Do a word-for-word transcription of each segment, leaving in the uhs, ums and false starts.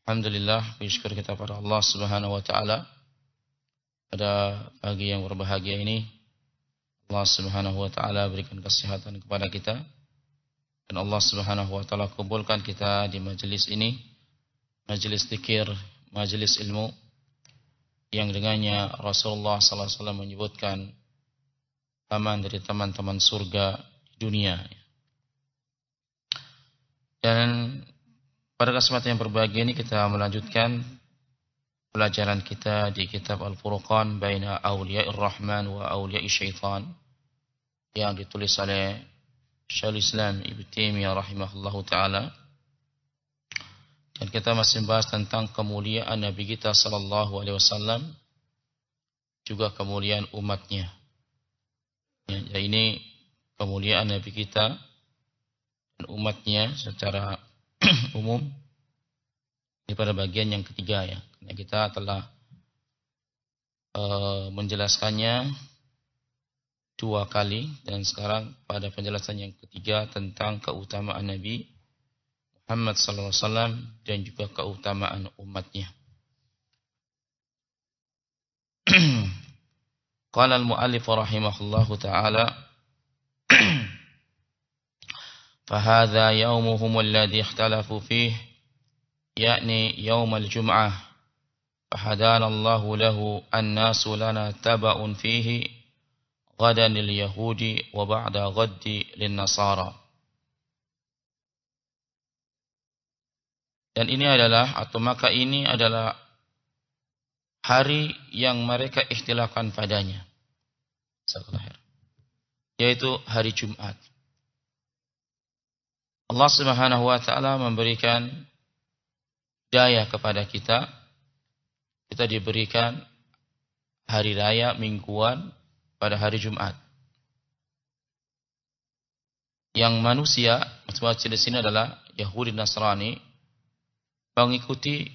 Alhamdulillah, puji syukur kita pada Allah Subhanahu wa taala. Pada pagi yang berbahagia ini, Allah Subhanahu wa taala berikan kesehatan kepada kita dan Allah Subhanahu wa taala kumpulkan kita di majelis ini, majelis zikir, majelis ilmu yang dengannya Rasulullah sallallahu alaihi wasallam menyebutkan taman dari teman-teman surga di dunia. Dan pada kesempatan yang berbahagia ini kita melanjutkan pelajaran kita di kitab Al-Furqan baina Awliya'ir Rahman wa Awliya'i Syaitan yang ditulis oleh Syekhul Islam Ibnu Taimiyah rahimahullahu taala. Dan kita masih membahas tentang kemuliaan Nabi kita sallallahu alaihi wasallam juga kemuliaan umatnya. Ya, ini kemuliaan Nabi kita dan umatnya secara umum ini pada bagian yang ketiga ya. Karena kita telah e, menjelaskannya dua kali dan sekarang pada penjelasan yang ketiga tentang keutamaan Nabi Muhammad sallallahu alaihi wasallam dan juga keutamaan umatnya. Qala al-mu'allif rahimahullahu ta'ala فهذا يومهم الذي اختلفوا فيه يعني يوم الجمعة فهدانا الله له الناس لنا تبع فيه غدا لليهود وبعد غد للنصارى. Dan ini adalah atau maka ini adalah hari yang mereka ikhtilafkan padanya, yaitu hari Jumat. Allah Subhanahu wa taala memberikan daya kepada kita. Kita diberikan hari raya mingguan pada hari Jumat. Yang manusia, maksudnya di sini adalah Yahudi Nasrani, mengikuti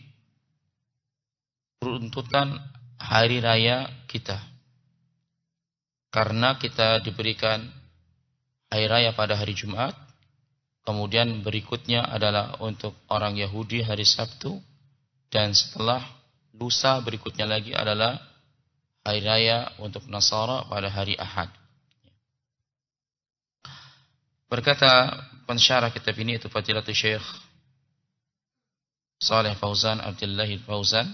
runtutan hari raya kita. Karena kita diberikan hari raya pada hari Jumat. Kemudian berikutnya adalah untuk orang Yahudi hari Sabtu. Dan setelah lusa berikutnya lagi adalah hari raya untuk Nasara pada hari Ahad. Berkata pensyarah kitab ini itu Fadilatul Syekh Saleh Fauzan Abdullah Fauzan.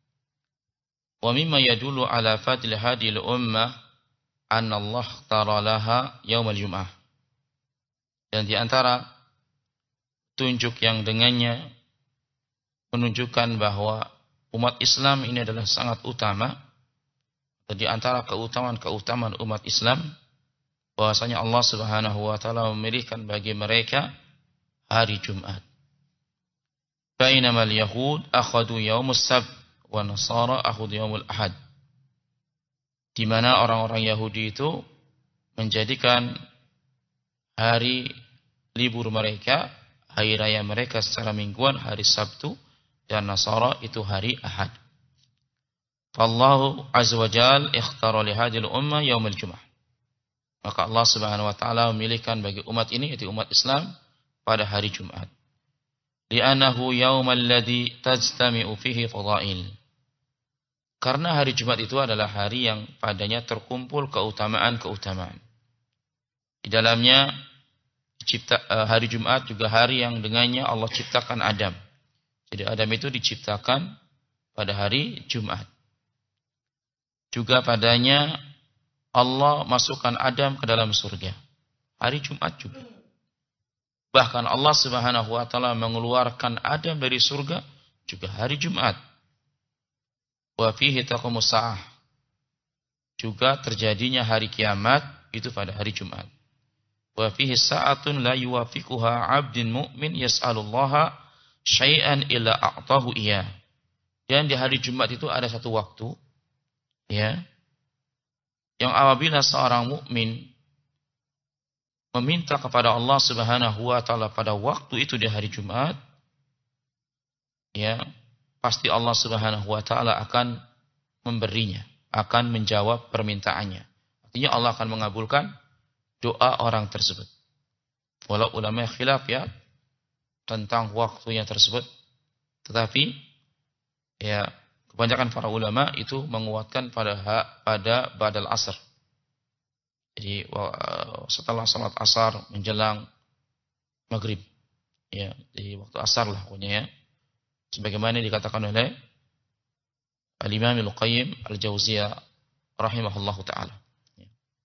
Wa mimma yadullu ala fadli hadhihi al-ummah anna Allah tara laha yaumul jum'ah. Dan di antara tunjuk yang dengannya menunjukkan bahwa umat Islam ini adalah sangat utama. Di antara keutamaan-keutamaan umat Islam bahwasanya Allah Subhanahu wa taala memberikan bagi mereka hari Jumat. Bainamal yahud akhadu yaumus sabt wa nasara akhadu yaumul ahad. Di mana orang-orang Yahudi itu menjadikan hari libur mereka, hari raya mereka secara mingguan hari Sabtu, dan Nasara itu hari Ahad. Fallahu azza wa jal ikhtara li hadhil ummah yaumul jum'ah. Maka Allah Subhanahu wa taala memilihkan bagi umat ini, yaitu umat Islam, pada hari Jumat. Li'annahu yaumal ladzi tajtami'u fihi fadail. Karena hari Jumat itu adalah hari yang padanya terkumpul keutamaan-keutamaan. Di dalamnya Cipta, hari Jumat juga hari yang dengannya Allah ciptakan Adam. Jadi Adam itu diciptakan pada hari Jumat. Juga padanya Allah masukkan Adam ke dalam surga. Hari Jumat juga. Bahkan Allah Subhanahu wa taala mengeluarkan Adam dari surga juga hari Jumat. Wa fihi taqumus saah. Juga terjadinya hari kiamat itu pada hari Jumat. Wa fihi sa'atun la yuwafiquha 'abdun mu'min yas'alullaha syai'an illa a'tahu iya. Dan di hari Jumat itu ada satu waktu ya yang apabila seorang mukmin meminta kepada Allah Subhanahu wa taala pada waktu itu di hari Jumat, ya, pasti Allah Subhanahu wa taala akan memberinya, akan menjawab permintaannya. Artinya Allah akan mengabulkan doa orang tersebut. Walau ulama khilaf ya tentang waktunya tersebut, Tetapi ya kebanyakan para ulama itu menguatkan pada pada badal asar. Jadi setelah salat asar menjelang maghrib, ya di waktu asar lah pokoknya ya. Sebagaimana dikatakan oleh Al-Imam Al-Qayyim Al-Jauziyah rahimahullahu taala. Ya.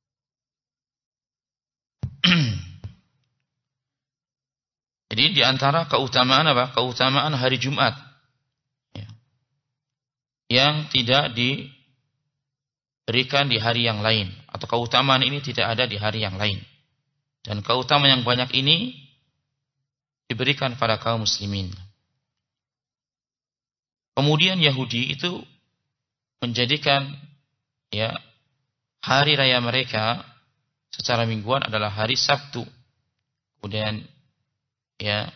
Jadi di antara keutamaan apa? Keutamaan hari Jumat. Ya. Yang tidak diberikan di hari yang lain, atau keutamaan ini tidak ada di hari yang lain. Dan keutamaan yang banyak ini diberikan pada kaum muslimin. Kemudian Yahudi itu menjadikan ya hari raya mereka secara mingguan adalah hari Sabtu. Kemudian ya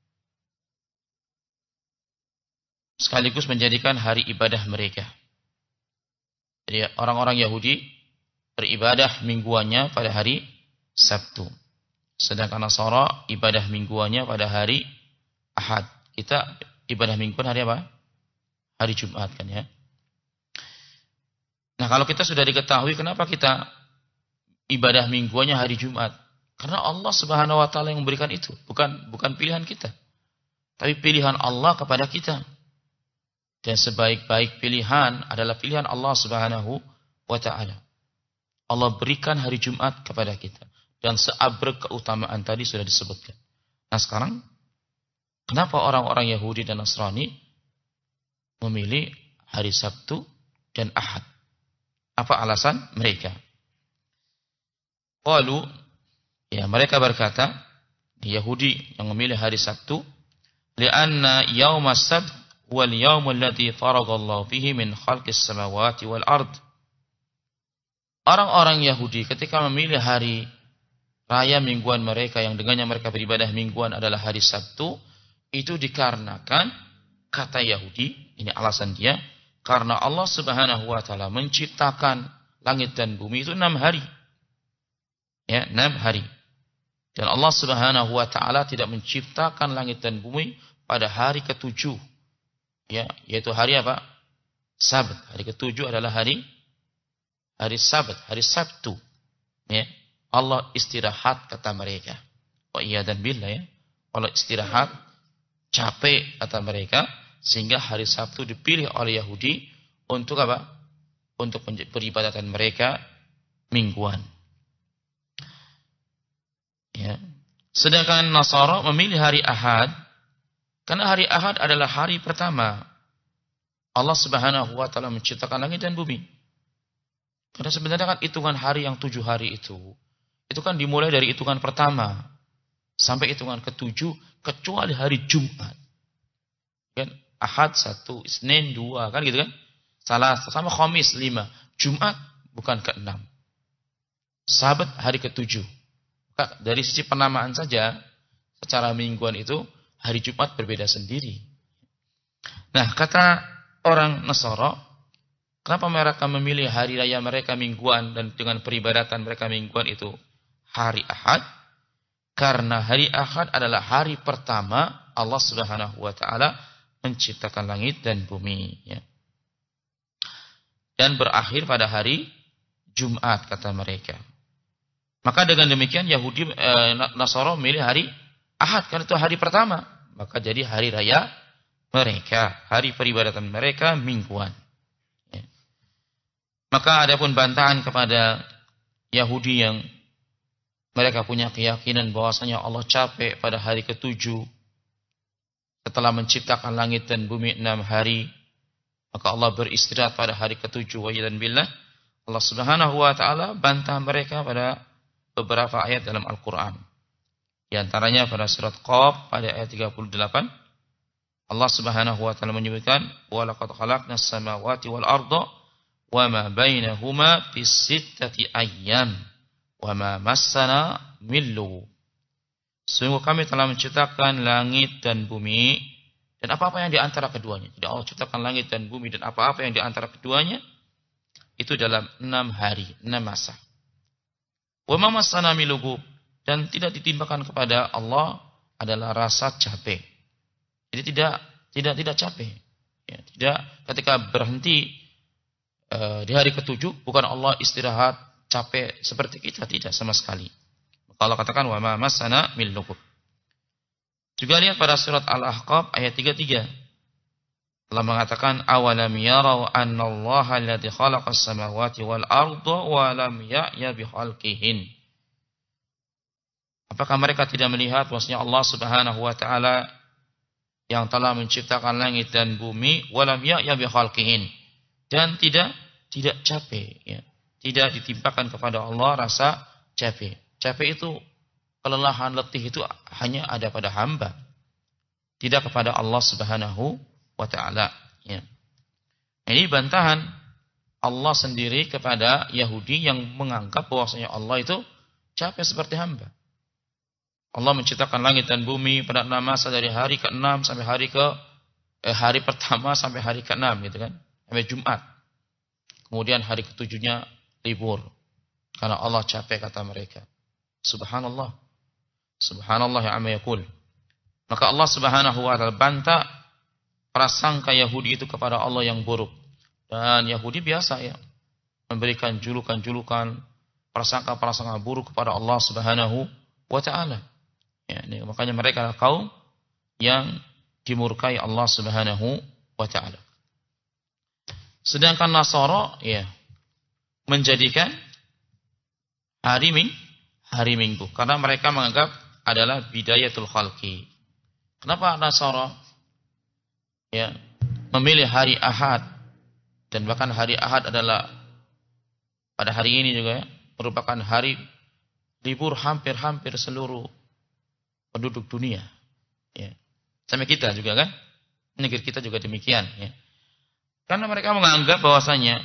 sekaligus menjadikan hari ibadah mereka. Jadi orang-orang Yahudi beribadah mingguannya pada hari Sabtu. Sedangkan Nasara ibadah mingguannya pada hari Ahad. Kita ibadah mingguan hari apa? Hari Jumat kan ya. Nah kalau kita sudah diketahui kenapa kita ibadah mingguannya hari Jumat? Karena Allah Subhanahu Wa Taala yang memberikan itu, bukan bukan pilihan kita, tapi pilihan Allah kepada kita. Dan sebaik-baik pilihan adalah pilihan Allah Subhanahu Wa Taala. Allah berikan hari Jumat kepada kita, dan seabrek keutamaan tadi sudah disebutkan. Nah sekarang kenapa orang-orang Yahudi dan Nasrani memilih hari Sabtu dan Ahad? Apa alasan mereka? Qalu, ya mereka berkata, Yahudi yang memilih hari Sabtu, li'anna yawma sabt wal yawmul ladzi faragallahu fihi min khalqis samawati wal ard. Orang-orang Yahudi ketika memilih hari raya mingguan mereka yang dengannya mereka beribadah mingguan adalah hari Sabtu, itu dikarenakan kata Yahudi, ini alasan dia, karena Allah Subhanahu Wa Taala menciptakan langit dan bumi itu enam hari, ya enam hari. Dan Allah Subhanahu Wa Taala tidak menciptakan langit dan bumi pada hari ketujuh, ya yaitu hari apa? Sabat. Hari ketujuh adalah hari hari Sabat, hari Sabtu. Ya, Allah istirahat kata mereka. Wa iyadan billah ya, Allah istirahat. Capek kata mereka, sehingga hari Sabtu dipilih oleh Yahudi untuk apa? Untuk peribadatan mereka mingguan. Ya. Sedangkan Nasara memilih hari Ahad, karena hari Ahad adalah hari pertama Allah Subhanahu Wa Taala menciptakan langit dan bumi. Karena sebenarnya kan hitungan hari yang tujuh hari itu, itu kan dimulai dari hitungan pertama sampai hitungan ketujuh, kecuali hari Jumat. Kan Ahad satu, Isnin dua, kan gitu kan? Salah sama Khamis lima, Jumat bukan keenam. Sabat hari ketujuh. Dari sisi penamaan saja, secara mingguan itu hari Jumat berbeda sendiri. Nah, kata orang Nasara, kenapa mereka memilih hari raya mereka mingguan dan dengan peribadatan mereka mingguan itu hari Ahad? Karena hari Ahad adalah hari pertama Allah Subhanahu Wa Taala menciptakan langit dan bumi, ya. Dan berakhir pada hari Jumat kata mereka. Maka dengan demikian Yahudi eh, Nasara memilih hari Ahad karena itu hari pertama. Maka jadi hari raya mereka, hari peribadatan mereka mingguan. Ya. Maka adapun bantahan kepada Yahudi yang mereka punya keyakinan bahwasanya Allah capek pada hari ketujuh setelah menciptakan langit dan bumi enam hari, maka Allah beristirahat pada hari ketujuh. Wa idzan billah, Allah Subhanahu Wa Taala bantah mereka pada beberapa ayat dalam Al-Quran. Di antaranya pada surat Qaf pada ayat tiga puluh delapan, Allah Subhanahu Wa Taala menyebutkan, wa laqad khalaqnas samawati wal arda wa ma bainahuma fi sittati ayyam wa ma massana min lughub. Sungguh kami telah menciptakan langit dan bumi dan apa-apa yang di antara keduanya. Jadi Allah ciptakan langit dan bumi dan apa-apa yang di antara keduanya itu dalam enam hari, enam masa. Wa ma massana min lughub, dan tidak ditimpakan kepada Allah adalah rasa capek. Jadi tidak tidak tidak capek. Ya, tidak ketika berhenti uh, di hari ketujuh, bukan Allah istirahat capek seperti kita, tidak sama sekali. Maka Allah katakan wa ma masana min lughub. Juga lihat pada surat Al-Ahqaf ayat tiga puluh tiga. Allah mengatakan awalam yarau annallaha alladzi khalaqas samawati wal arda wa lam ya'ya bikhalqihin. Apakah mereka tidak melihat bahwasanya Allah Subhanahu wa taala yang telah menciptakan langit dan bumi wa lam ya'ya bikhalqihin, dan tidak tidak capek, ya. Tidak ditimpakan kepada Allah rasa capek. Capek itu, kelelahan, letih itu hanya ada pada hamba, tidak kepada Allah Subhanahu wa ta'ala, ya. Ini bantahan Allah sendiri kepada Yahudi yang menganggap bahwasanya Allah itu capek seperti hamba. Allah menciptakan langit dan bumi pada enam masa dari hari keenam sampai hari ke eh, hari pertama sampai hari keenam, gitu kan, sampai Jumat. Kemudian hari ketujuhnya libur karena Allah capek, kata mereka. Subhanallah, Subhanallah ya amma yaqul. Maka Allah Subhanahu wa ta'ala bantah prasangka Yahudi itu kepada Allah yang buruk. Dan Yahudi biasa, ya, memberikan julukan-julukan, prasangka-prasangka buruk kepada Allah Subhanahu wa ta'ala. Ya, ini, makanya mereka adalah kaum yang dimurkai Allah Subhanahu wa ta'ala. Sedangkan Nasara, ya, menjadikan hari ming, hari Minggu karena mereka menganggap adalah bidayatul khalqi. Kenapa Nasara, ya, memilih hari Ahad, dan bahkan hari Ahad adalah pada hari ini juga, ya, merupakan hari libur hampir-hampir seluruh penduduk dunia, ya. Sampai kita juga kan, negeri kita juga demikian, ya. Karena mereka menganggap bahwasanya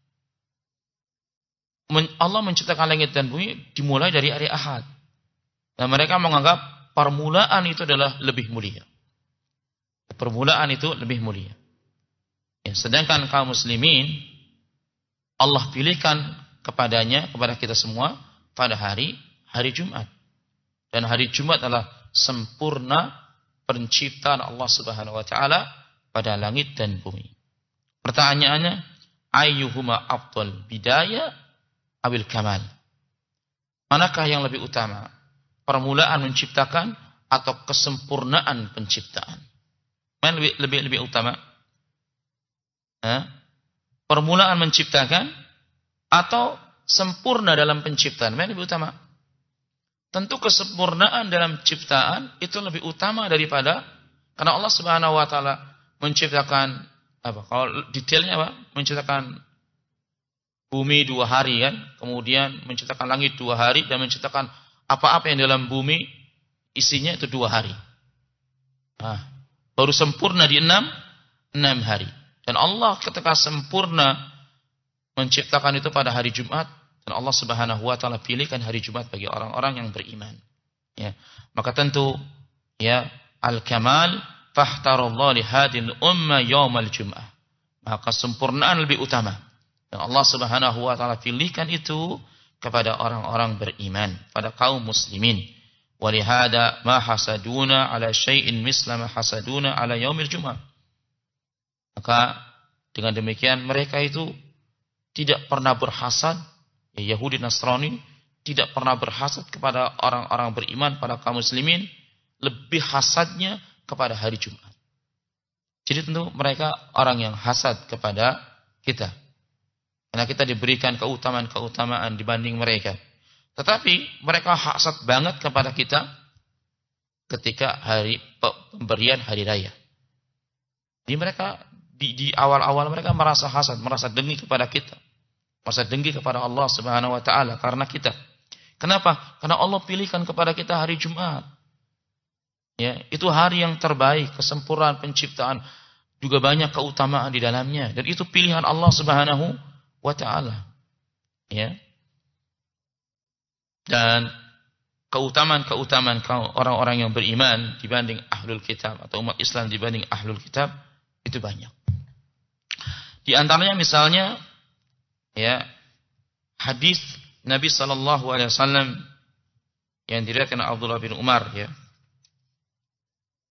Allah menciptakan langit dan bumi dimulai dari hari Ahad, dan mereka menganggap permulaan itu adalah lebih mulia. Permulaan itu lebih mulia. Ya, sedangkan kaum muslimin Allah pilihkan kepadanya, kepada kita semua pada hari hari Jumat. Dan hari Jumat adalah sempurna penciptaan Allah Subhanahu wa taala pada langit dan bumi. Pertanyaannya, ayyuhuma afdal, bidayah abil kamal? Manakah yang lebih utama? Permulaan menciptakan atau kesempurnaan penciptaan? Mana lebih lebih lebih utama? Hah? Permulaan menciptakan atau sempurna dalam penciptaan? Mana lebih utama? Tentu kesempurnaan dalam ciptaan itu lebih utama daripada, karena Allah Subhanahu wa taala menciptakan apa? Kalau detailnya apa? Menciptakan bumi dua hari, kan? Kemudian menciptakan langit dua hari, dan menciptakan apa-apa yang dalam bumi isinya itu dua hari. Nah, baru sempurna di enam, enam hari. Dan Allah ketika sempurna menciptakan itu pada hari Jumat, dan Allah Subhanahu wa taala pilihkan hari Jumat bagi orang-orang yang beriman. Ya, maka tentu, ya, al-kamal fahtarallahu li hadil umma yaumal jum'ah. Maka sempurnaan lebih utama. Dan Allah Subhanahu wa taala pilihkan itu kepada orang-orang beriman, pada kaum muslimin. Walihada ma hasaduna ala syai'in misla ma hasaduna ala yaumil jum'ah. Maka dengan demikian mereka itu tidak pernah berhasad, ya, Yahudi Nasrani tidak pernah berhasad kepada orang-orang beriman, pada kaum muslimin, lebih hasadnya kepada hari Jumat. Jadi tentu mereka orang yang hasad kepada kita, karena kita diberikan keutamaan-keutamaan dibanding mereka. Tetapi mereka hasad banget kepada kita ketika hari pemberian hari raya. Jadi mereka di, di awal-awal mereka merasa hasad, merasa dengki kepada kita, merasa dengki kepada Allah Subhanahu wa taala karena kita. Kenapa? Karena Allah pilihkan kepada kita hari Jumat. Ya, itu hari yang terbaik, kesempurnaan penciptaan, juga banyak keutamaan di dalamnya, dan itu pilihan Allah Subhanahu wa taala. Ya. Dan keutamaan-keutamaan orang-orang yang beriman dibanding ahlul kitab, atau umat Islam dibanding ahlul kitab, itu banyak. Di antaranya misalnya, ya, hadis Nabi sallallahu alaihi wasallam yang diriwayatkan Abdullah bin Umar, ya,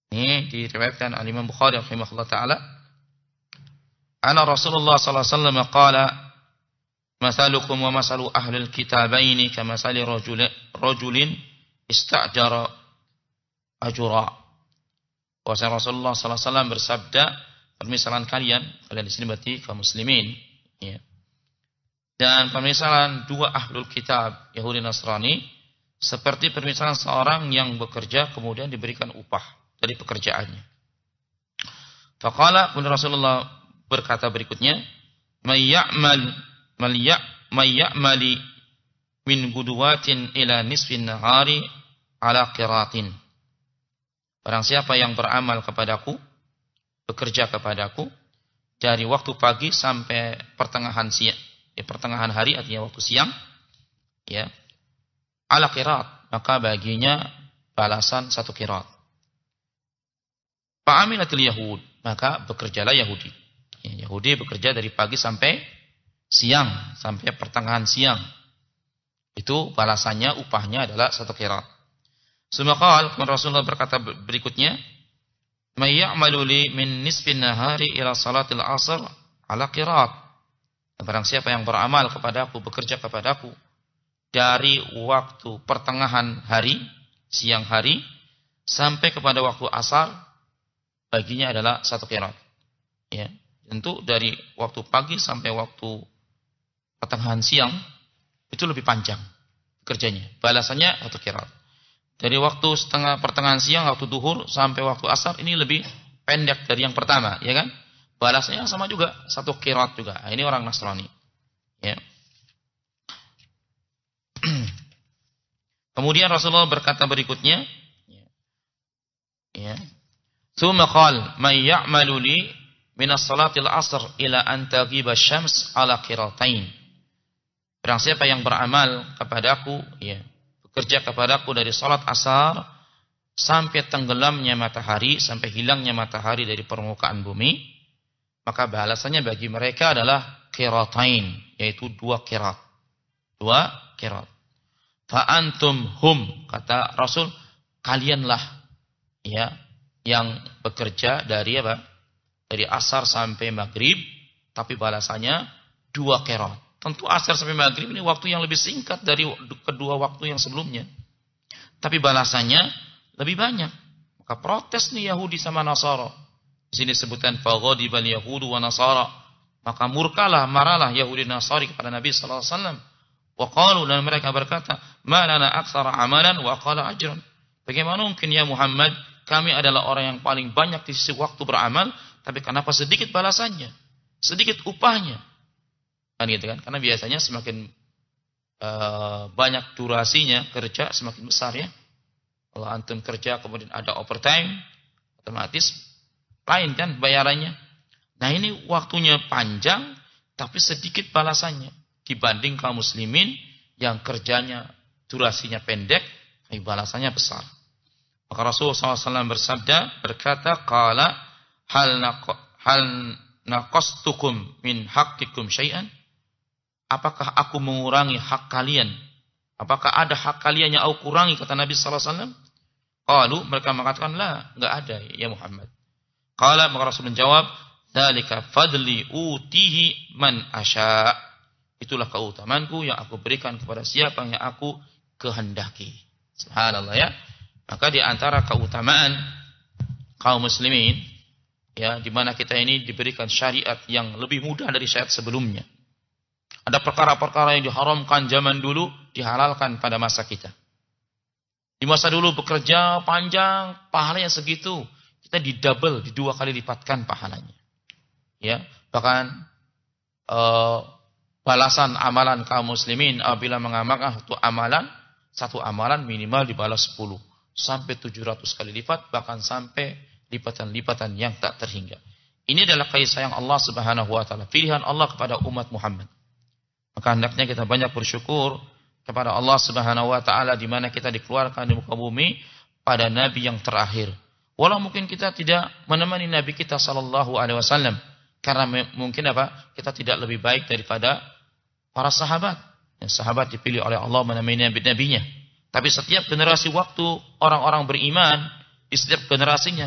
Ini diriwayatkan oleh Imam Bukhari rahimahullah taala. Ana Rasulullah sallallahu alaihi wasallam qala mathalukum wa masalu ahlil kitabaini kamathali rajulin rajulin istajara ajura. Bahwa Rasulullah sallallahu alaihi wasallam bersabda, permisalan kalian, kalian di sini berarti kaum muslimin, ya. Dan permisalan dua ahlul kitab, Yahudi Nasrani, seperti permisalan seorang yang bekerja kemudian diberikan upah dari pekerjaannya. Faqala, kemudian Rasulullah berkata berikutnya, may ya'mal may ya'mali min guduwatin ila nisfin nahari ala qiratin. Barang siapa yang beramal kepadaku, bekerja kepadaku dari waktu pagi sampai pertengahan siang, ya, pertengahan hari artinya waktu siang, ya, ala qirat, maka baginya balasan satu qirat. Fa'amilatil yahud, maka bekerjalah Yahudi. Ya, Yahudi bekerja dari pagi sampai siang, sampai pertengahan siang. Itu balasannya, upahnya adalah satu qirat. Sumakal, Rasulullah berkata berikutnya, may ya'malu li min nisfin nahari ila salatil asr ala qirat. Barang siapa yang beramal kepadaku, bekerja kepadaku dari waktu pertengahan hari, siang hari, sampai kepada waktu asar, baginya adalah satu qirat. Ya, tentu dari waktu pagi sampai waktu pertengahan siang itu lebih panjang kerjanya. Balasannya satu qirat. Dari waktu setengah pertengahan siang, waktu duhur sampai waktu asar ini lebih pendek dari yang pertama, ya kan? Balasannya sama juga, satu qirat juga. Nah, ini orang Nasrani. Ya. Kemudian Rasulullah berkata berikutnya, ya. Tsumma qala may ya'malu li min as-salatil asr ila an taghiba asy-syams ala qiratain. Barang siapa yang beramal kepadaku, ya, bekerja kepadaku dari salat asar sampai tenggelamnya matahari, sampai hilangnya matahari dari permukaan bumi, maka balasannya bagi mereka adalah qiratain, yaitu dua qirat. Dua qirat. Fa antum hum, kata Rasul, kalianlah, ya, yang bekerja dari apa? Dari asar sampai maghrib, tapi balasannya dua qirat. Tentu asar sampai maghrib ini waktu yang lebih singkat dari kedua waktu yang sebelumnya. Tapi balasannya lebih banyak. Maka protes nih Yahudi sama Nasara. Di sini disebutkan faghadibal yahudu wa nasara. Maka murkalah, marahlah Yahudi Nasari kepada Nabi sallallahu alaihi wasallam. Wa qalu, dan mereka berkata, ma lana aktsara amalan wa qala ajran. Bagaimana mungkin ya Muhammad, kami adalah orang yang paling banyak di sisi waktu beramal, tapi kenapa sedikit balasannya? Sedikit upahnya. Kan gitu kan? Karena biasanya semakin uh, banyak durasinya kerja, semakin besar ya. Kalau antum kerja kemudian ada overtime, otomatis lain kan bayarannya. Nah ini waktunya panjang, tapi sedikit balasannya. Dibanding kaum muslimin yang kerjanya durasinya pendek, tapi balasannya besar. Maka Rasulullah shallallahu alaihi wasallam bersabda, berkata, qala hal naq hal naqastukum min haqqikum syai'an? Apakah aku mengurangi hak kalian? Apakah ada hak kalian yang aku kurangi, kata Nabi sallallahu alaihi wasallam? Qalu, mereka mengatakan, la, enggak ada ya Muhammad. Qala, maka Rasul menjawab, dzalika fadli utihi man asya. Itulah keutamanku yang aku berikan kepada siapa yang aku kehendaki. Subhanallah ya. Maka di antara keutamaan kaum muslimin, ya, di mana kita ini diberikan syariat yang lebih mudah dari syariat sebelumnya. Ada perkara-perkara yang diharamkan zaman dulu, dihalalkan pada masa kita. Di masa dulu bekerja panjang, pahalanya segitu, kita didouble, di dua kali lipatkan pahalanya. Ya, bahkan uh, balasan amalan kaum muslimin apabila mengamalkan satu amalan, satu amalan minimal dibalas sepuluh. Sampai tujuh ratus kali lipat, bahkan sampai lipatan-lipatan yang tak terhingga. Ini adalah kasih sayang Allah Subhanahu wa taala, pilihan Allah kepada umat Muhammad. Maka hendaknya kita banyak bersyukur kepada Allah Subhanahu wa taala di mana kita dikeluarkan di muka bumi pada nabi yang terakhir. Walau mungkin kita tidak menemani nabi kita sallallahu alaihi wasallam, karena mungkin apa? Kita tidak lebih baik daripada para sahabat. Yang sahabat dipilih oleh Allah menemani nabi-nabinya. Tapi setiap generasi waktu orang-orang beriman, di setiap generasinya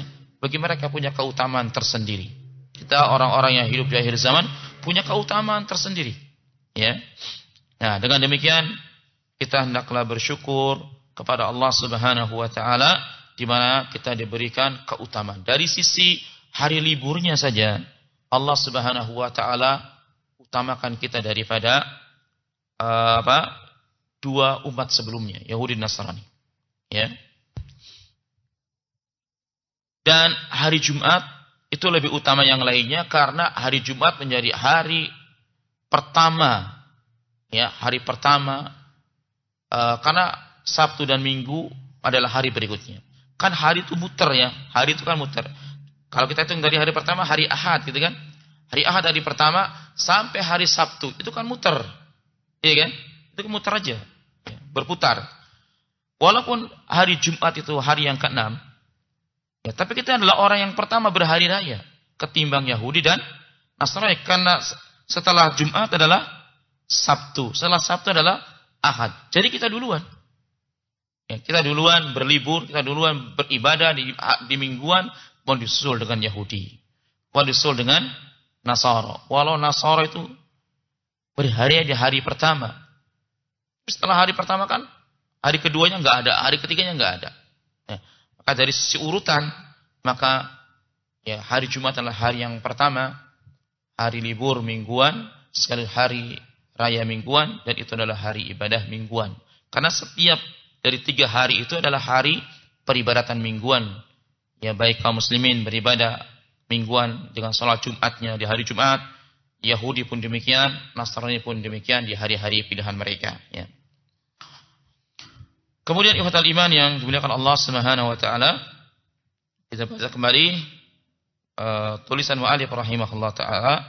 bagi mereka punya keutamaan tersendiri. Kita orang-orang yang hidup di akhir zaman punya keutamaan tersendiri. Ya. Nah, dengan demikian kita hendaklah bersyukur kepada Allah Subhanahu wa taala di mana kita diberikan keutamaan. Dari sisi hari liburnya saja Allah Subhanahu wa taala utamakan kita daripada uh, apa? dua umat sebelumnya, Yahudi dan Nasrani. Ya. Dan hari Jumat itu lebih utama yang lainnya karena hari Jumat menjadi hari pertama, ya, hari pertama uh, karena Sabtu dan Minggu adalah hari berikutnya. Kan hari itu muter ya, hari itu kan muter. Kalau kita hitung dari hari pertama hari Ahad gitu kan, hari Ahad hari pertama sampai hari Sabtu itu kan muter, iya kan? Itu kan muter aja, ya, berputar. Walaupun hari Jumat itu hari yang keenam. Ya, tapi kita adalah orang yang pertama berhari raya ketimbang Yahudi dan Nasrani karena setelah Jumat adalah Sabtu, setelah Sabtu adalah Ahad. Jadi kita duluan. Ya, kita duluan berlibur, kita duluan beribadah di, di mingguan, mau disusul dengan Yahudi, mau disusul dengan Nasara. Walau Nasara itu berhari di hari pertama. Setelah hari pertama kan hari keduanya nggak ada, hari ketiganya nggak ada. Ya. Maka dari sisi urutan, maka ya hari Jumat adalah hari yang pertama, hari libur mingguan, sekali hari raya mingguan, dan itu adalah hari ibadah mingguan. Karena setiap dari tiga hari itu adalah hari peribadatan mingguan. Ya, baik kaum muslimin beribadah mingguan dengan sholat Jumatnya di hari Jumat, Yahudi pun demikian, Nasrani pun demikian di hari-hari pilihan mereka. Ya. Kemudian ikhwatal iman yang dimuliakan Allah Subhanahu wa taala, kita baca kembali uh, tulisan mu'allif rahimahullah taala.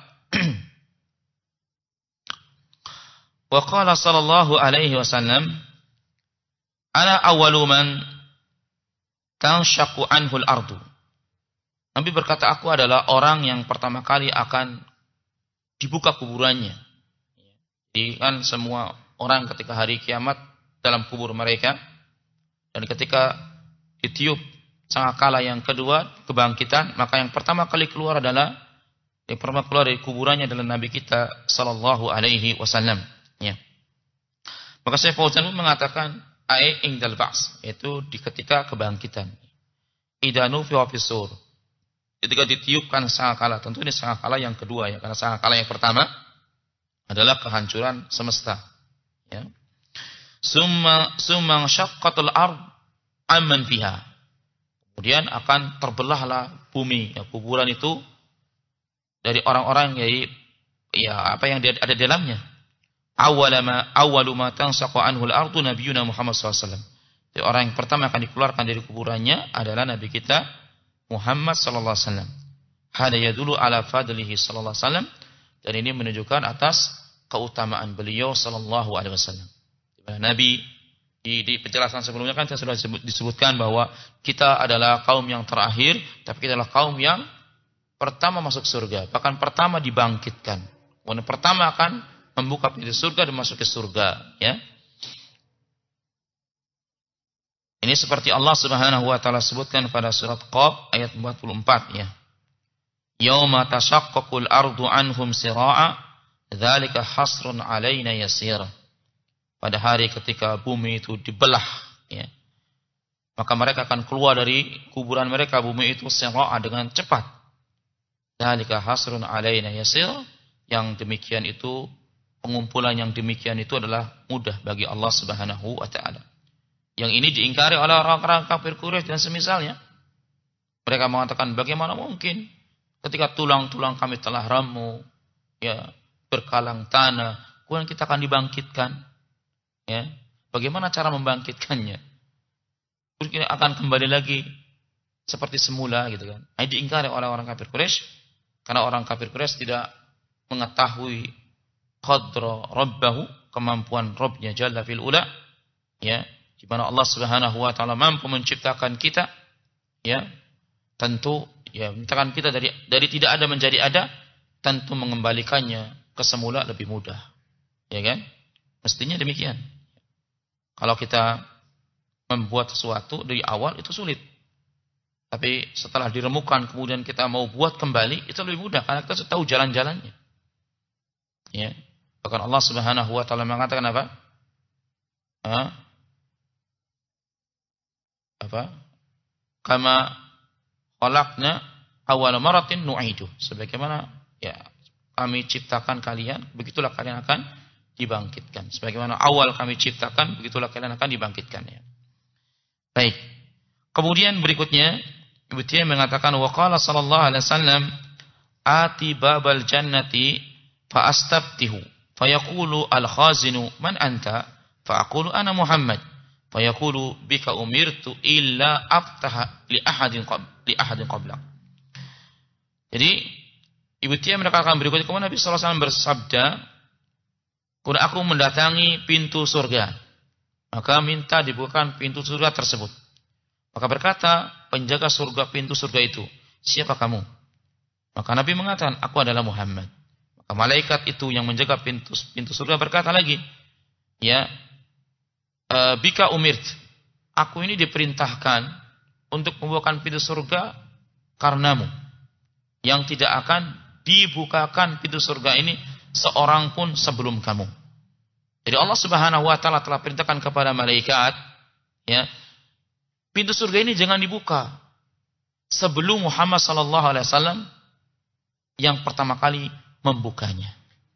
Wa qala sallallahu alaihi wasallam, ana awwalu man tanshaqqu anhu al-ardu. Nabi berkata, aku adalah orang yang pertama kali akan dibuka kuburannya. Jadi kan semua orang ketika hari kiamat dalam kubur mereka, dan ketika ditiup sangkakala yang kedua kebangkitan, maka yang pertama kali keluar adalah yang pertama keluar dari kuburannya adalah Nabi kita sallallahu alaihi wasallam. Ya. Maka Syekh Fauzan mengatakan ai indal ba's, yaitu di ketika kebangkitan. Idanu fi wafisur. Ketika ditiupkan sangkakala, tentu ini sangkakala yang kedua ya, karena sangkakala yang pertama adalah kehancuran semesta. Ya. Summa summa syaqqatul ard amman fiha. Kemudian akan terbelahlah bumi, ya, kuburan itu dari orang-orang yang ya apa yang ada di dalamnya. Awwalama awwaluma tansaqu anhu al-ardu nabiyuna Muhammad sallallahu alaihi wasallam. Jadi orang yang pertama akan dikeluarkan dari kuburannya adalah nabi kita Muhammad sallallahu alaihi wasallam. Hada yadullu ala fadlihi sallallahu alaihi wasallam, dan ini menunjukkan atas keutamaan beliau sallallahu alaihi wasallam. Nabi di, di penjelasan sebelumnya kan saya sudah disebutkan bahwa kita adalah kaum yang terakhir, tapi kita adalah kaum yang pertama masuk surga, bahkan pertama dibangkitkan. Yang pertama akan membuka pintu surga dan masuk ke surga, ya. Ini seperti Allah Subhanahu wa taala sebutkan pada surat Qaf ayat empat puluh empat, ya. Yauma tashaqqaqul ardu anhum sira'a, dzalika hasrun 'alaina yasir. Pada hari ketika bumi itu dibelah, ya, maka mereka akan keluar dari kuburan mereka, bumi itu sira'a dengan cepat. Dzalika hasrun 'alaina yasir, yang demikian itu, pengumpulan yang demikian itu adalah mudah bagi Allah Subhanahu wa taala. Yang ini diingkari oleh orang-orang kafir Quraisy dan semisalnya. Mereka mengatakan, bagaimana mungkin ketika tulang-tulang kami telah ramu, ya, berkalang tanah, kemudian kita akan dibangkitkan. Ya, bagaimana cara membangkitkannya? Terus kita akan kembali lagi seperti semula, gitu kan? Ini diingkari oleh orang kafir Quraisy karena orang kafir Quraisy tidak mengetahui qadra rabbahu, kemampuan Rabbnya jalla fil ula, ya, di mana Allah Subhanahu wa taala mampu menciptakan kita, ya. Tentu ya menciptakan kita dari dari tidak ada menjadi ada, tentu mengembalikannya ke semula lebih mudah. Ya kan? Mestinya demikian. Kalau kita membuat sesuatu dari awal itu sulit. Tapi setelah diremukan kemudian kita mau buat kembali, itu lebih mudah karena kita sudah tahu jalan-jalannya. Ya. Bahkan Allah Subhanahu wa taala mengatakan apa? Hah? Apa? Kama khalaqna awwala maratin nu'idu. Sebagaimana ya kami ciptakan kalian, begitulah kalian akan dibangkitkan. Sebagaimana awal kami ciptakan, begitulah kalian akan dibangkitkan ya. Baik. Kemudian berikutnya Ibnu Taimiyah mengatakan wa qala sallallahu alaihi wasallam ati babal jannati fa astabtihu fa yaqulu al khazinu man anta fa aqulu ana Muhammad fa yaqulu bika umirtu illa aftaha li ahadin qab li ahadin qablak. Jadi Ibnu Taimiyah mengatakan berikutnya kemudian Nabi sallallahu alaihi wasallam bersabda, "Kemudian aku mendatangi pintu surga, maka minta dibukakan pintu surga tersebut." Maka berkata penjaga surga pintu surga itu, "Siapa kamu?" Maka Nabi mengatakan, "Aku adalah Muhammad." Maka malaikat itu yang menjaga pintu pintu surga berkata lagi, "Ya, e, bika umirt. Aku ini diperintahkan untuk membukakan pintu surga karenamu, yang tidak akan dibukakan pintu surga ini seorang pun sebelum kamu." Jadi Allah Subhanahu wa taala telah perintahkan kepada malaikat, ya, pintu surga ini jangan dibuka sebelum Muhammad sallallahu alaihi wasallam yang pertama kali membukanya.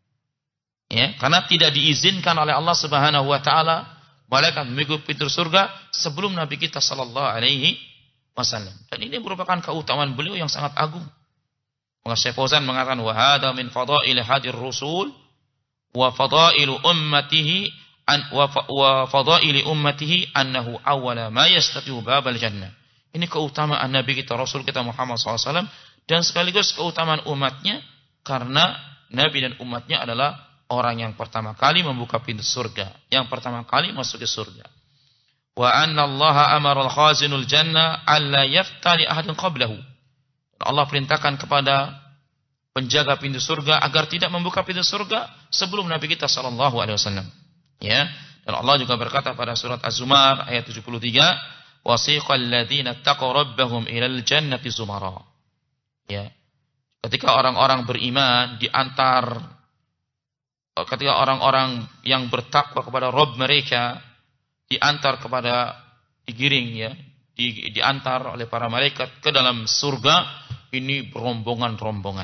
Ya, karena tidak diizinkan oleh Allah Subhanahu wa taala malaikat membuka pintu surga sebelum Nabi kita sallallahu alaihi wasallam. Dan ini merupakan keutamaan beliau yang sangat agung. Maka Syekh Fauzan mengatakan wa hadza min fadail hadir rusul wa fadailu ummatihi an wa fadaili ummatihi annahu awwala ma yastati'u babal jannah. Ini keutamaan Nabi kita Rasul kita Muhammad sallallahu alaihi wasallam dan sekaligus keutamaan umatnya karena Nabi dan umatnya adalah orang yang pertama kali membuka pintu surga, yang pertama kali masuk ke surga. Wa anna Allah amara al-khazinul jannah alla yaftali ahadun qablahu. Allah perintahkan kepada penjaga pintu surga agar tidak membuka pintu surga sebelum Nabi kita sallallahu alaihi wasallam. Ya, dan Allah juga berkata pada surat Az-Zumar ayat tujuh puluh tiga, wasiqal ladzina taqaw rabbahum ilal jannati zumara. Ya. Ketika orang-orang beriman diantar ketika orang-orang yang bertakwa kepada Rabb mereka diantar kepada digiring ya, di, diantar oleh para malaikat ke dalam surga, ini rombongan-rombongan.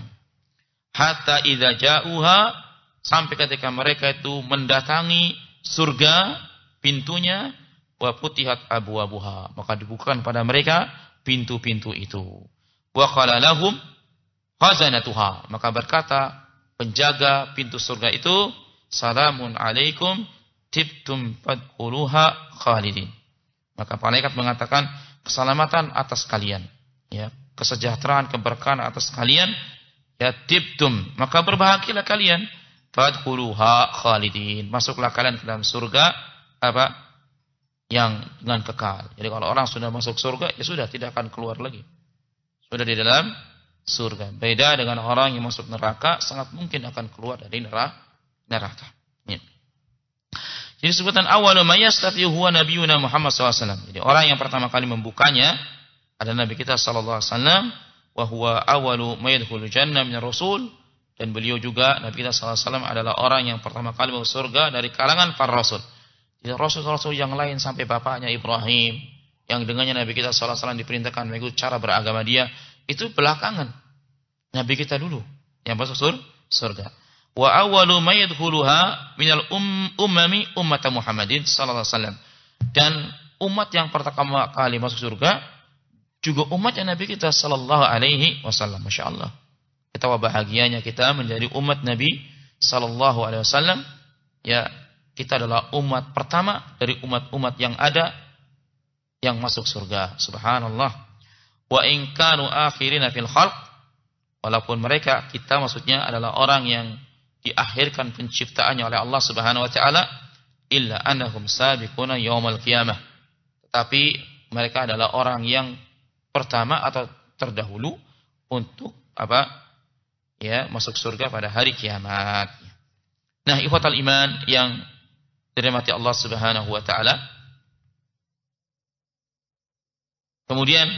Hatta idza ja'uha, sampai ketika mereka itu mendatangi surga, pintunya, wa putihat abwabuha, maka dibukakan pada mereka pintu-pintu itu. Wa qala lahum khazanatuha, maka berkata penjaga pintu surga itu, salamun alaikum tibtum fadkhuluha khalidin. Maka malaikat mengatakan keselamatan atas kalian, ya, kesejahteraan, keberkahan atas kalian, ya tibtum, maka berbahagialah kalian, fadkhuluha khalidin, masuklah kalian ke dalam surga apa yang dengan kekal. Jadi kalau orang sudah masuk surga, ya sudah tidak akan keluar lagi. Sudah di dalam surga. Beda dengan orang yang masuk neraka, sangat mungkin akan keluar dari neraka. Ya. Jadi sebutan awal ma yastati'u huwa nabiyuna Muhammad sallallahu alaihi wasallam. Jadi orang yang pertama kali membukanya adalah Nabi kita sallallahu alaihi wasallam, wa huwa awwalu ma yadkhulul jannah minar rasul. Dan beliau juga, Nabi kita sallallahu alaihi wasallam adalah orang yang pertama kali masuk surga dari kalangan para rasul. Jadi rasul-rasul yang lain sampai bapaknya Ibrahim, yang dengannya Nabi kita sallallahu alaihi wasallam diperintahkan mengikuti cara beragama dia, itu belakangan. Nabi kita dulu yang masuk surga. Wa awwalu may yadkhuluha minal um, ummami ummat Muhammadin sallallahu alaihi wasallam. Dan umat yang pertama kali masuk surga juga umat yang Nabi kita sallallahu alaihi wasallam. Masyaallah. Betapa bahagianya kita menjadi umat Nabi sallallahu alaihi wasallam. Ya, kita adalah umat pertama dari umat-umat yang ada yang masuk surga. Subhanallah. Wa in kanu akhirina fil khalq, walaupun mereka, kita maksudnya adalah orang yang diakhirkan penciptaannya oleh Allah Subhanahu wa taala, illa annahum sabiquna yaumal qiyamah. Tetapi mereka adalah orang yang pertama atau terdahulu untuk apa? Ya, masuk surga pada hari kiamat. Nah, ikhwatal iman yang dirahmati Allah Subhanahu wa taala. Kemudian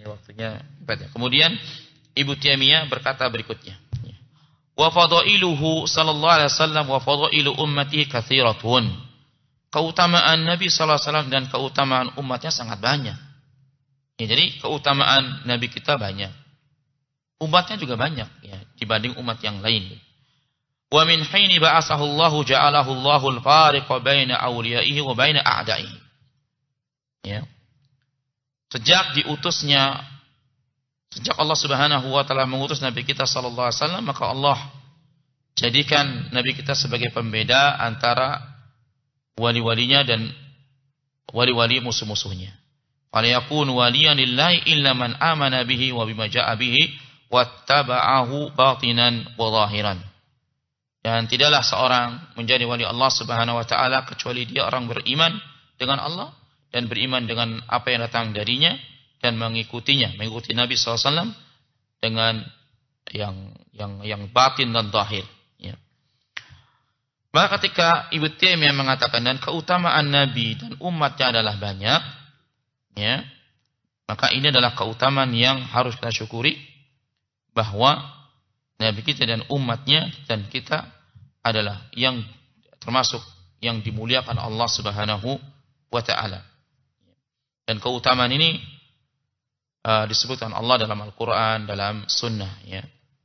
waktunya ya. Kemudian Ibnu Taimiyah berkata berikutnya. Wa fadailuhu sallallahu alaihi wasallam wa fadailu ummatihi katsiratun. Keutamaan Nabi sallallahu alaihi wasallam dan keutamaan umatnya sangat banyak. Ya, jadi keutamaan Nabi kita banyak. Umatnya juga banyak ya dibanding umat yang lain. Wa min hini ba'athahu Allah ja'alahu Allahul fariqa baina awliyaihi wa baina a'da'ihi. Ya. Sejak diutusnya sejak Allah Subhanahu wa taala mengutus Nabi kita sallallahu alaihi wasallam, maka Allah jadikan Nabi kita sebagai pembeda antara wali-walinya dan wali-wali musuh-musuhnya. Falayakun waliyan lillahi illa man amana bihi wa bima ja'a bihi wattaba'ahu batinan wa zahiran. Dan tidaklah seorang menjadi wali Allah Subhanahu wa taala kecuali dia orang beriman dengan Allah dan beriman dengan apa yang datang darinya dan mengikutinya, mengikuti Nabi sallallahu alaihi wasallam dengan yang yang yang batin dan zahir. Ya. Maka ketika Ibnu Taimiyah mengatakan dan keutamaan Nabi dan umatnya adalah banyak, ya, maka ini adalah keutamaan yang harus kita syukuri bahwa Nabi kita dan umatnya dan kita adalah yang termasuk yang dimuliakan Allah Subhanahu wa taala. Dan keutamaan ini uh, disebutkan Allah dalam Al-Qur'an, dalam sunnah ya.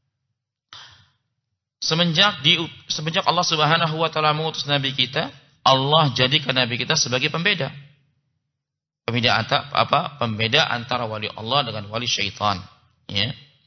Semenjak di semenjak Allah Subhanahu wa taala mengutus nabi kita, Allah jadikan nabi kita sebagai pembeda. Pembeda antara apa? Pembeda antara wali Allah dengan wali syaitan, ya.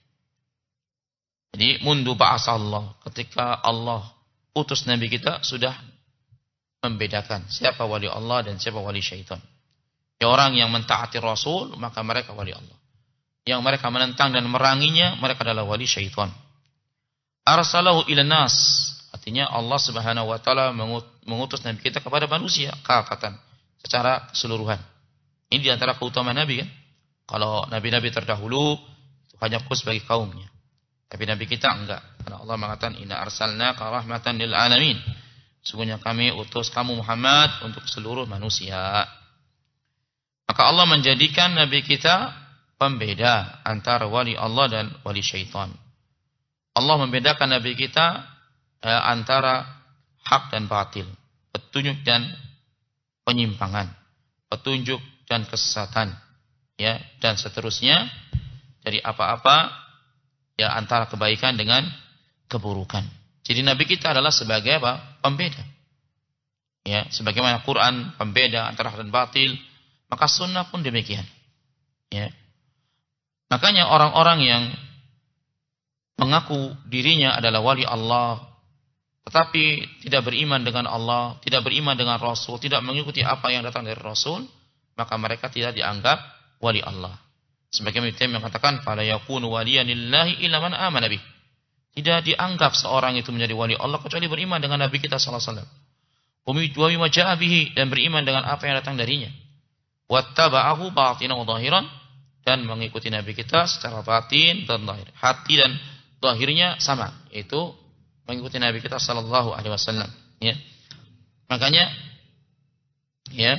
Jadi mundu ba'asa Allah, ketika Allah utus nabi kita sudah membedakan siapa wali Allah dan siapa wali syaitan. Ya, orang yang mentaati Rasul maka mereka wali Allah. Yang mereka menentang dan meranginya mereka adalah wali syaitan. Arsalahu ilan nas, artinya Allah Subhanahu wa taala mengutus nabi kita kepada manusia kafatan, secara keseluruhan. Ini di antara keutamaan nabi kan. Kalau nabi-nabi terdahulu itu hanya khusus bagi kaumnya. Tapi nabi kita enggak. Karena Allah mengatakan inna arsalnaka rahmatan lil alamin. Sungguhnya kami utus kamu Muhammad untuk seluruh manusia. Maka Allah menjadikan nabi kita pembeda antara wali Allah dan wali syaitan. Allah membedakan nabi kita eh, antara hak dan batil, petunjuk dan penyimpangan, petunjuk dan kesesatan, ya, dan seterusnya dari apa-apa ya antara kebaikan dengan keburukan. Jadi nabi kita adalah sebagai apa? Pembeda. Ya, sebagaimana Quran pembeda antara hak dan batil, maka sunnah pun demikian. Ya. Makanya orang-orang yang mengaku dirinya adalah wali Allah, tetapi tidak beriman dengan Allah, tidak beriman dengan Rasul, tidak mengikuti apa yang datang dari Rasul, maka mereka tidak dianggap wali Allah. Sebagaimana Ibnu Taimiyah mengatakan, "Fala yakunu waliyan lillahi illa man amana bih." Tidak dianggap seorang itu menjadi wali Allah kecuali beriman dengan Nabi kita sallallahu alaihi wasallam. Wa bima ja'a bihi, dan beriman dengan apa yang datang darinya. Wattaba'ahu batinan wa zahiran, dan mengikuti Nabi kita secara batin dan zahir. Hati dan zahirnya sama, yaitu mengikuti Nabi kita sallallahu alaihi wasallam, ya. Makanya ya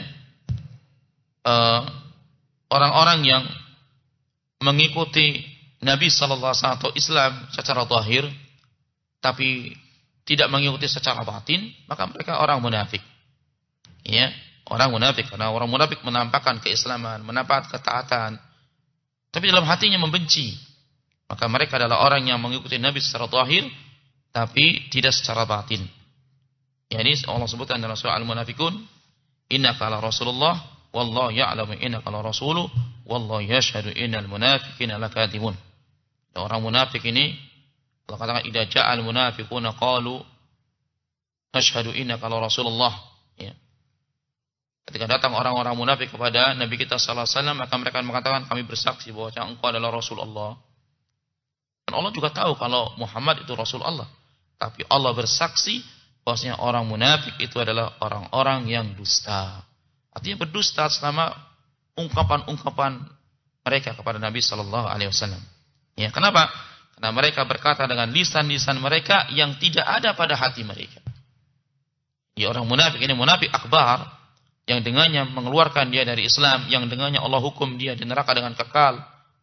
uh, orang-orang yang mengikuti Nabi sallallahu alaihi wasallam atau Islam secara zahir tapi tidak mengikuti secara batin, maka mereka orang munafik. Ya, orang munafik, karena orang munafik menampakkan keislaman, menampakkan ketaatan, tapi dalam hatinya membenci. Maka mereka adalah orang yang mengikuti Nabi secara zahir tapi tidak secara batin. Ya, ini Allah sebutkan dalam surah Al-Munafikun, innaka la rasulullah wallahu ya'lamu innaka la rasuluh wallahu yashhadu innal munafiqina lakadzibun. Orang munafik ini Allah katakan idza ja'al munafiquna qalu nashhadu innaka la rasulullah, ya. Ketika datang orang-orang munafik kepada Nabi kita sallallahu alaihi wasallam, maka mereka mengatakan kami bersaksi bahwa engkau adalah Rasulullah. Dan Allah juga tahu kalau Muhammad itu Rasul Allah. Tapi Allah bersaksi bahwasanya orang munafik itu adalah orang-orang yang dusta. Artinya berdusta selama ungkapan-ungkapan mereka kepada Nabi sallallahu alaihi wasallam. Ya, kenapa? Karena mereka berkata dengan lisan-lisan mereka yang tidak ada pada hati mereka. Ya, orang munafik ini munafik akbar, yang dengannya mengeluarkan dia dari Islam, yang dengannya Allah hukum dia di neraka dengan kekal.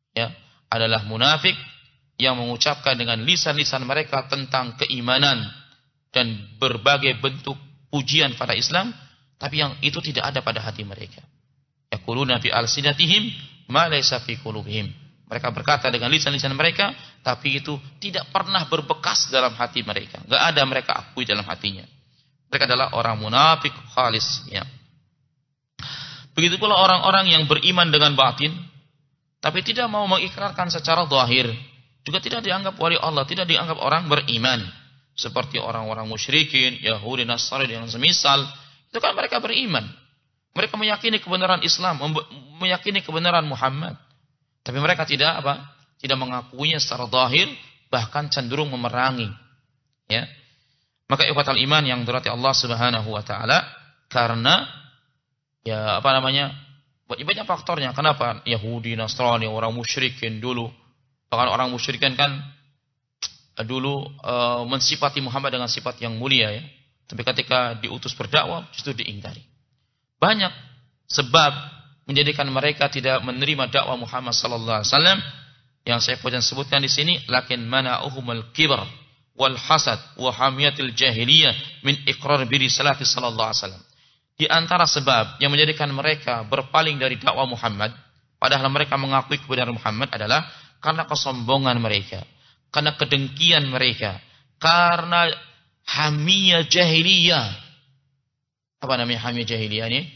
ya, adalah munafik yang mengucapkan dengan lisan-lisan mereka tentang keimanan dan berbagai bentuk pujian pada Islam, tapi yang itu tidak ada pada hati mereka. Yaquluna fi alsinatihim ma laysa fi qulubihim. Mereka berkata dengan lisan-lisan mereka, tapi itu tidak pernah berbekas dalam hati mereka. Enggak ada mereka akui dalam hatinya. Mereka adalah orang munafik khalis, ya. Begitu pula orang-orang yang beriman dengan batin, tapi tidak mau mengikrarkan secara zahir, juga tidak dianggap wali Allah, tidak dianggap orang beriman. Seperti orang-orang musyrikin, Yahudi, Nasrani yang semisal, itu kan mereka beriman. Mereka meyakini kebenaran Islam, meyakini kebenaran Muhammad. Tapi mereka tidak apa? Tidak mengakuinya secara zahir, bahkan cenderung memerangi. Ya. Maka ikhwatal iman yang dirahmati Allah Subhanahu wa taala, karena ya apa namanya? Banyak faktornya. Kenapa Yahudi, Nasrani, orang musyrikin dulu, bahkan orang musyrikin kan dulu e, mensifati Muhammad dengan sifat yang mulia, ya. Tapi ketika diutus berdakwah justru diingkari. Banyak sebab menjadikan mereka tidak menerima dakwah Muhammad sallallahu alaihi wasallam yang saya pun sebutkan di sini, lakin mana'uhumul kibr wal hasad wa hamiyatil jahiliyah min iqrar bi risalati sallallahu alaihi wasallam. Di antara sebab yang menjadikan mereka berpaling dari dakwah Muhammad, padahal mereka mengakui kebenaran Muhammad, adalah karena kesombongan mereka, karena kedengkian mereka, karena hamiyah jahiliyah. Apa namanya hamiyah jahiliyah ini?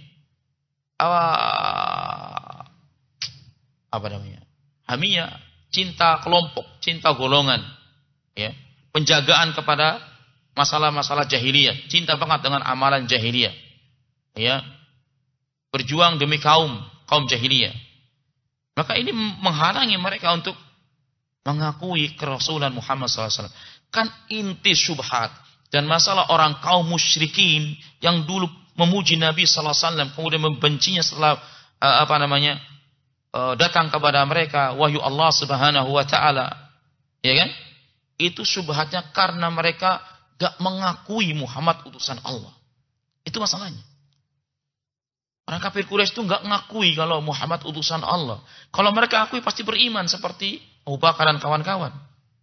Apa namanya? Hamiyah, cinta kelompok, cinta golongan, ya. Penjagaan kepada masalah-masalah jahiliyah, cinta banget dengan amalan jahiliyah, ya. Berjuang demi kaum kaum jahiliyah. Maka ini menghalangi mereka untuk mengakui kerasulan Muhammad sallallahu alaihi wasallam. Kan inti syubhat dan masalah orang kaum musyrikin yang dulu memuji Nabi sallallahu alaihi wasallam, kemudian membencinya setelah uh, apa namanya uh, datang kepada mereka wahyu Allah Subhanahu wa taala, ya kan? Itu syubhatnya karena mereka gak mengakui Muhammad utusan Allah. Itu masalahnya. Orang kafir Quraisy itu gak mengakui kalau Muhammad utusan Allah. Kalau mereka akui pasti beriman seperti Abu Bakar dan kawan-kawan.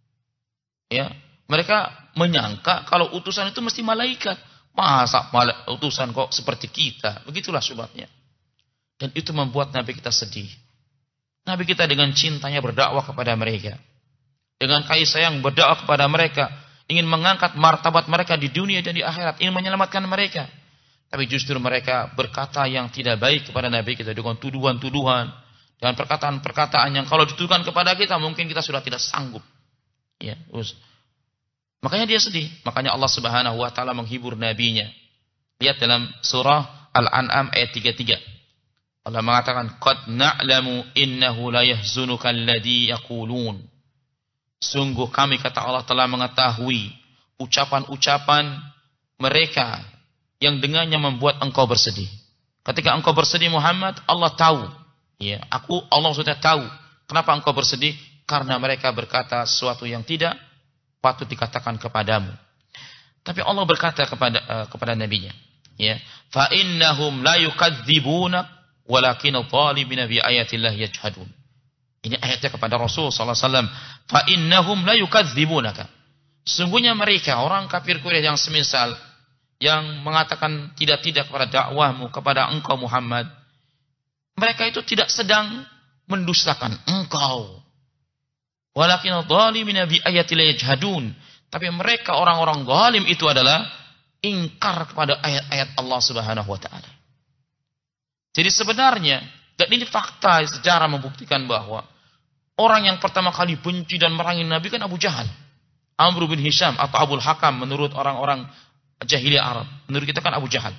Ya, mereka menyangka kalau utusan itu mesti malaikat. Masa utusan kok seperti kita? Begitulah syubhatnya. Dan itu membuat Nabi kita sedih. Nabi kita dengan cintanya berdakwah kepada mereka. Dengan kasih sayang berdakwah kepada mereka. Ingin mengangkat martabat mereka di dunia dan di akhirat. Ingin menyelamatkan mereka. Tapi justru mereka berkata yang tidak baik kepada Nabi kita. Dengan tuduhan-tuduhan. Dengan perkataan-perkataan yang kalau dituduhkan kepada kita, mungkin kita sudah tidak sanggup. Ya, terus. Makanya dia sedih. Makanya Allah Subhanahu wa taala menghibur nabinya. Lihat dalam surah Al-An'am ayat tiga puluh tiga. Allah mengatakan, "Qad na'lamu innahu la yahzunuka alladhi yaqulun." Sungguh kami, kata Allah, telah mengetahui ucapan-ucapan mereka yang dengannya membuat engkau bersedih. Ketika engkau bersedih Muhammad, Allah tahu. Ya, aku Allah sudah tahu kenapa engkau bersedih, karena mereka berkata sesuatu yang tidak patut dikatakan kepadamu. Tapi Allah berkata kepada uh, kepada nabinya, ya, fa innahum la yukadzibunak walakin adh-dhalimina bi ayatillah yajhadun. Ini ayatnya kepada Rasul sallallahu alaihi wasallam, fa innahum la yukadzibunaka. Sungguhnya mereka orang kafir Quraisy yang semisal yang mengatakan tidak-tidak kepada dakwahmu, kepada engkau Muhammad, mereka itu tidak sedang mendustakan engkau. Walakin adh-dhalimina bi ayatillah yajhadun. Tapi mereka orang-orang zalim itu adalah ingkar kepada ayat-ayat Allah Subhanahu wa taala. Jadi sebenarnya, dan ini fakta sejarah membuktikan bahwa orang yang pertama kali benci dan merangi Nabi kan Abu Jahal, Amr bin Hisham atau Abul Hakam menurut orang-orang jahiliyah Arab. Menurut kita kan Abu Jahal.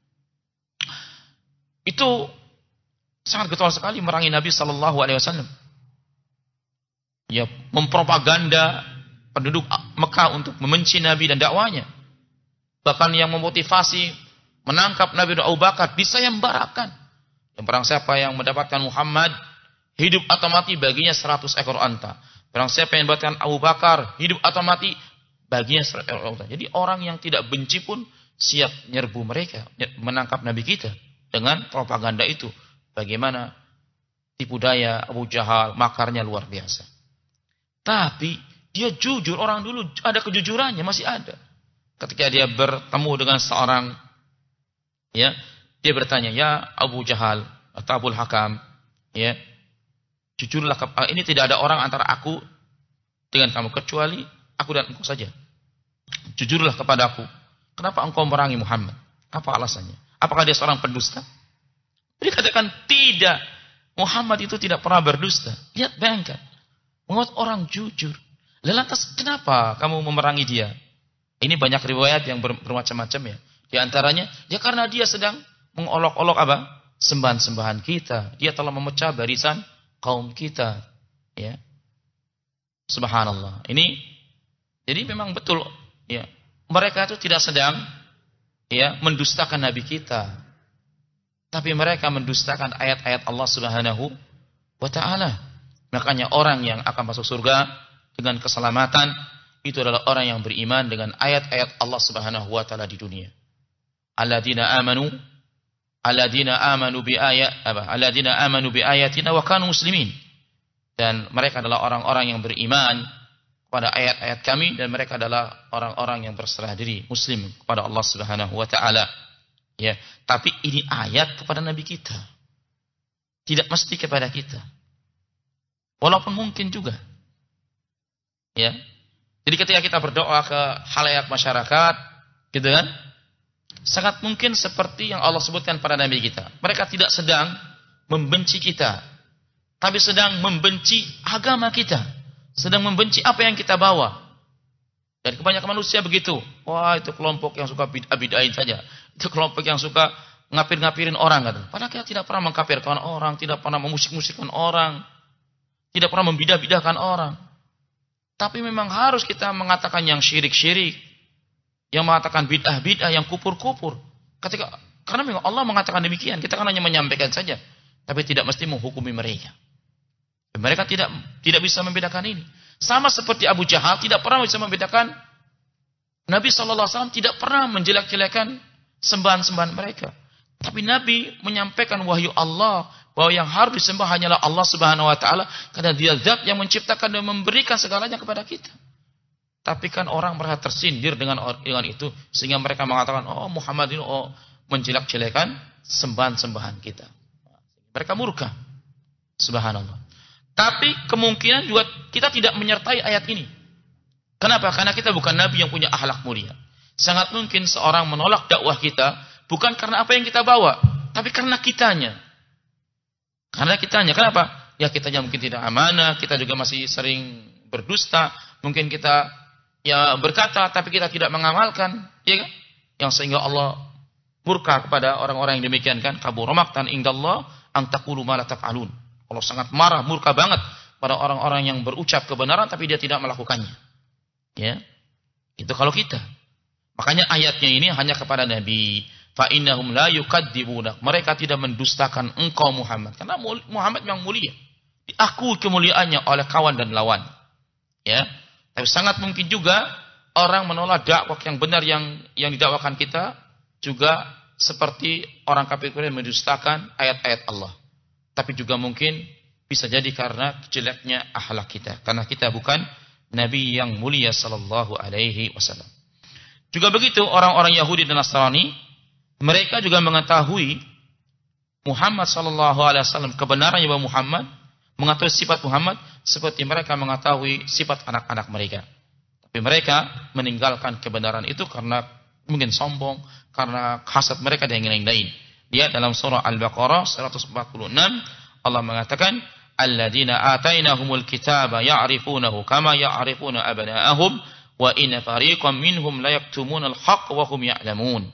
Itu sangat getol sekali merangi Nabi sallallahu alaihi wasallam. Ya, mempropaganda penduduk Mekah untuk membenci Nabi dan dakwanya. Bahkan yang memotivasi menangkap Nabi dan Abu Bakar disayembarakan. Yang barang siapa yang mendapatkan Muhammad, hidup atau mati, baginya seratus ekor unta. Barang siapa yang mendapatkan Abu Bakar, hidup atau mati, baginya seratus ekor unta. Jadi orang yang tidak benci pun siap nyerbu mereka, menangkap Nabi kita dengan propaganda itu. Bagaimana tipu daya Abu Jahal, makarnya luar biasa. Tapi dia jujur, orang dulu ada kejujurannya, masih ada. Ketika dia bertemu dengan seorang, ya, dia bertanya, ya Abu Jahal atau Abul Hakam, ya, jujurlah, ini tidak ada orang antara aku dengan kamu kecuali aku dan engkau saja. Jujurlah kepadaku, kenapa engkau merangi Muhammad? Apa alasannya? Apakah dia seorang pendusta? Dia katakan tidak. Muhammad itu tidak pernah berdusta. Lihat, bayangkan. Menurut orang jujur. Lantas kenapa kamu memerangi dia? Ini banyak riwayat yang ber, bermacam-macam ya. Di antaranya, ya karena dia sedang mengolok-olok apa? Sembahan-sembahan kita. Dia telah memecah barisan kaum kita. Ya. Subhanallah. Ini, jadi memang betul. Ya, mereka itu tidak sedang ya mendustakan Nabi kita, tapi mereka mendustakan ayat-ayat Allah Subhanahu wa Ta'ala. Makanya orang yang akan masuk surga dengan keselamatan itu adalah orang yang beriman dengan ayat-ayat Allah Subhanahu wa Ta'ala di dunia. Alladzina amanu alladzina amanu bi ayat apa? Alladzina amanu bi ayatina wa kanu muslimin. Dan mereka adalah orang-orang yang beriman pada ayat-ayat kami, dan mereka adalah orang-orang yang berserah diri muslim kepada Allah Subhanahu wa Ta'ala. Ya, tapi ini ayat kepada Nabi kita. Tidak mesti kepada kita. Walaupun mungkin juga. Ya. Jadi ketika kita berdoa ke khalayak masyarakat, gitu kan? Sangat mungkin seperti yang Allah sebutkan pada Nabi kita. Mereka tidak sedang membenci kita, tapi sedang membenci agama kita. Sedang membenci apa yang kita bawa. Dan kebanyakan manusia begitu. Wah, itu kelompok yang suka bid'ah-bid'ahin saja. Itu kelompok yang suka ngapir-ngapirin orang. Kata. Padahal kita tidak pernah mengkafirkan orang. Tidak pernah memusik-musikkan orang. Tidak pernah membidah-bidahkan orang. Tapi memang harus kita mengatakan yang syirik-syirik. Yang mengatakan bid'ah-bid'ah, yang kupur-kupur. Ketika, karena memang Allah mengatakan demikian. Kita kan hanya menyampaikan saja. Tapi tidak mesti menghukumi mereka. Mereka tidak tidak bisa membedakan ini. Sama seperti Abu Jahal tidak pernah bisa membedakan. Nabi shallallahu alaihi wasallam tidak pernah menjelek-jelekan sembahan-sembahan mereka. Tapi Nabi menyampaikan wahyu Allah bahwa yang harus disembah hanyalah Allah Subhanahu wa Ta'ala, karena Dia zat yang menciptakan dan memberikan segalanya kepada kita. Tapi kan orang merasa tersindir dengan dengan itu, sehingga mereka mengatakan, oh Muhammad ini oh menjelek-jelekan sembahan-sembahan kita. Mereka murka. Subhanallah. Tapi kemungkinan juga kita tidak menyertai ayat ini. Kenapa? Karena kita bukan Nabi yang punya akhlak mulia. Sangat mungkin seorang menolak dakwah kita bukan karena apa yang kita bawa, tapi karena kitanya. Karena kitanya. Kenapa? Ya kitanya mungkin tidak amanah, kita juga masih sering berdusta, mungkin kita ya berkata tapi kita tidak mengamalkan, ya kan? Yang sehingga Allah murka kepada orang-orang yang demikian kan. Kabura maqtan indallah an taqulu ma la taf'alun. Allah sangat marah, murka banget pada orang-orang yang berucap kebenaran tapi dia tidak melakukannya. Ya. Itu kalau kita. Makanya ayatnya ini hanya kepada Nabi. Fa innahum la yukadzibunak. Mereka tidak mendustakan engkau Muhammad. Karena Muhammad memang mulia. Diakui kemuliaannya oleh kawan dan lawan. Ya. Tapi sangat mungkin juga orang menolak dakwah yang benar yang yang didakwakan kita juga seperti orang kafir yang mendustakan ayat-ayat Allah. Tapi juga mungkin bisa jadi karena jeleknya akhlak kita. Karena kita bukan Nabi yang mulia sallallahu alaihi wasallam. Juga begitu orang-orang Yahudi dan Nasrani, mereka juga mengetahui Muhammad sallallahu alaihi wasallam, kebenarannya bahwa Muhammad, mengetahui sifat Muhammad seperti mereka mengetahui sifat anak-anak mereka. Tapi mereka meninggalkan kebenaran itu karena mungkin sombong, karena hasad mereka dan yang lain-lain. Dia dalam surah Al-Baqarah seratus empat puluh enam Allah mengatakan alladzina atainahumul kitaba ya'rifunahu kama ya'rifuna abna'ahum wa inna fariqam minhum la yaktumunal haqq wa hum ya'lamun.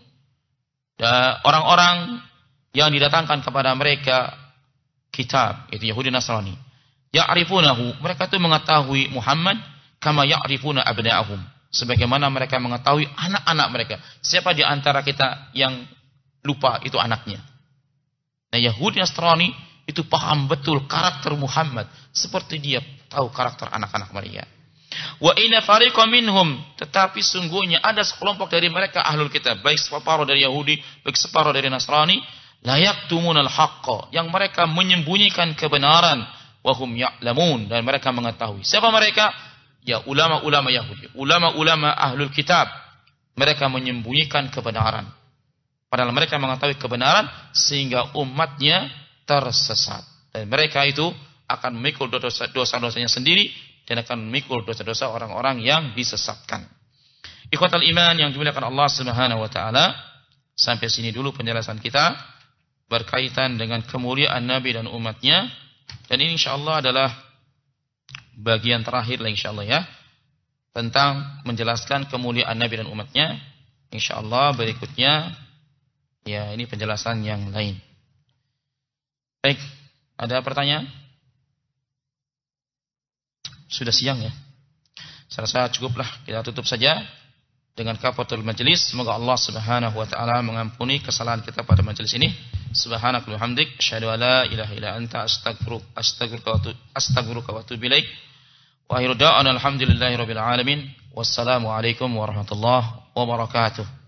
Orang-orang yang didatangkan kepada mereka kitab, itu Yahudi Nasrani, ya'rifunahu, mereka itu mengetahui Muhammad kama ya'rifuna abna'ahum, sebagaimana mereka mengetahui anak-anak mereka. Siapa di antara kita yang lupa itu anaknya? Nah, Yahudi Nasrani itu paham betul karakter Muhammad seperti dia tahu karakter anak-anak mereka. Wa inna fariqam minhum, tetapi sungguhnya ada sekelompok dari mereka ahlul kitab, baik separuh dari Yahudi, baik separuh dari Nasrani, la yaktumunal haqqa, yang mereka menyembunyikan kebenaran, wa hum ya'lamun, dan mereka mengetahui. Siapa mereka? Ya ulama-ulama Yahudi, ulama-ulama ahlul kitab. Mereka menyembunyikan kebenaran, padahal mereka mengetahui kebenaran, sehingga umatnya tersesat. Dan mereka itu akan memikul dosa-dosanya sendiri, dan akan memikul dosa-dosa orang-orang yang disesatkan. Ikhwatal iman yang dimuliakan Allah Subhanahu wa taala, sampai sini dulu penjelasan kita berkaitan dengan kemuliaan Nabi dan umatnya. Dan ini insyaallah adalah bagian terakhir lah insyaallah ya, tentang menjelaskan kemuliaan Nabi dan umatnya. Insyaallah berikutnya ya ini penjelasan yang lain. Baik, ada pertanyaan? Sudah siang ya. Saya rasa cukuplah, kita tutup saja dengan kafaratul majelis. Semoga Allah Subhanahu wa taala mengampuni kesalahan kita pada majelis ini. Subhanakallahumma wa bihamdik, asyhadu an la ilaha illa anta, astaghfiruka astaghfiruka wa atubu ilaik. Wa akhiru da'wana alhamdulillahirabbil alamin. Wassalamu alaikum warahmatullahi wabarakatuh.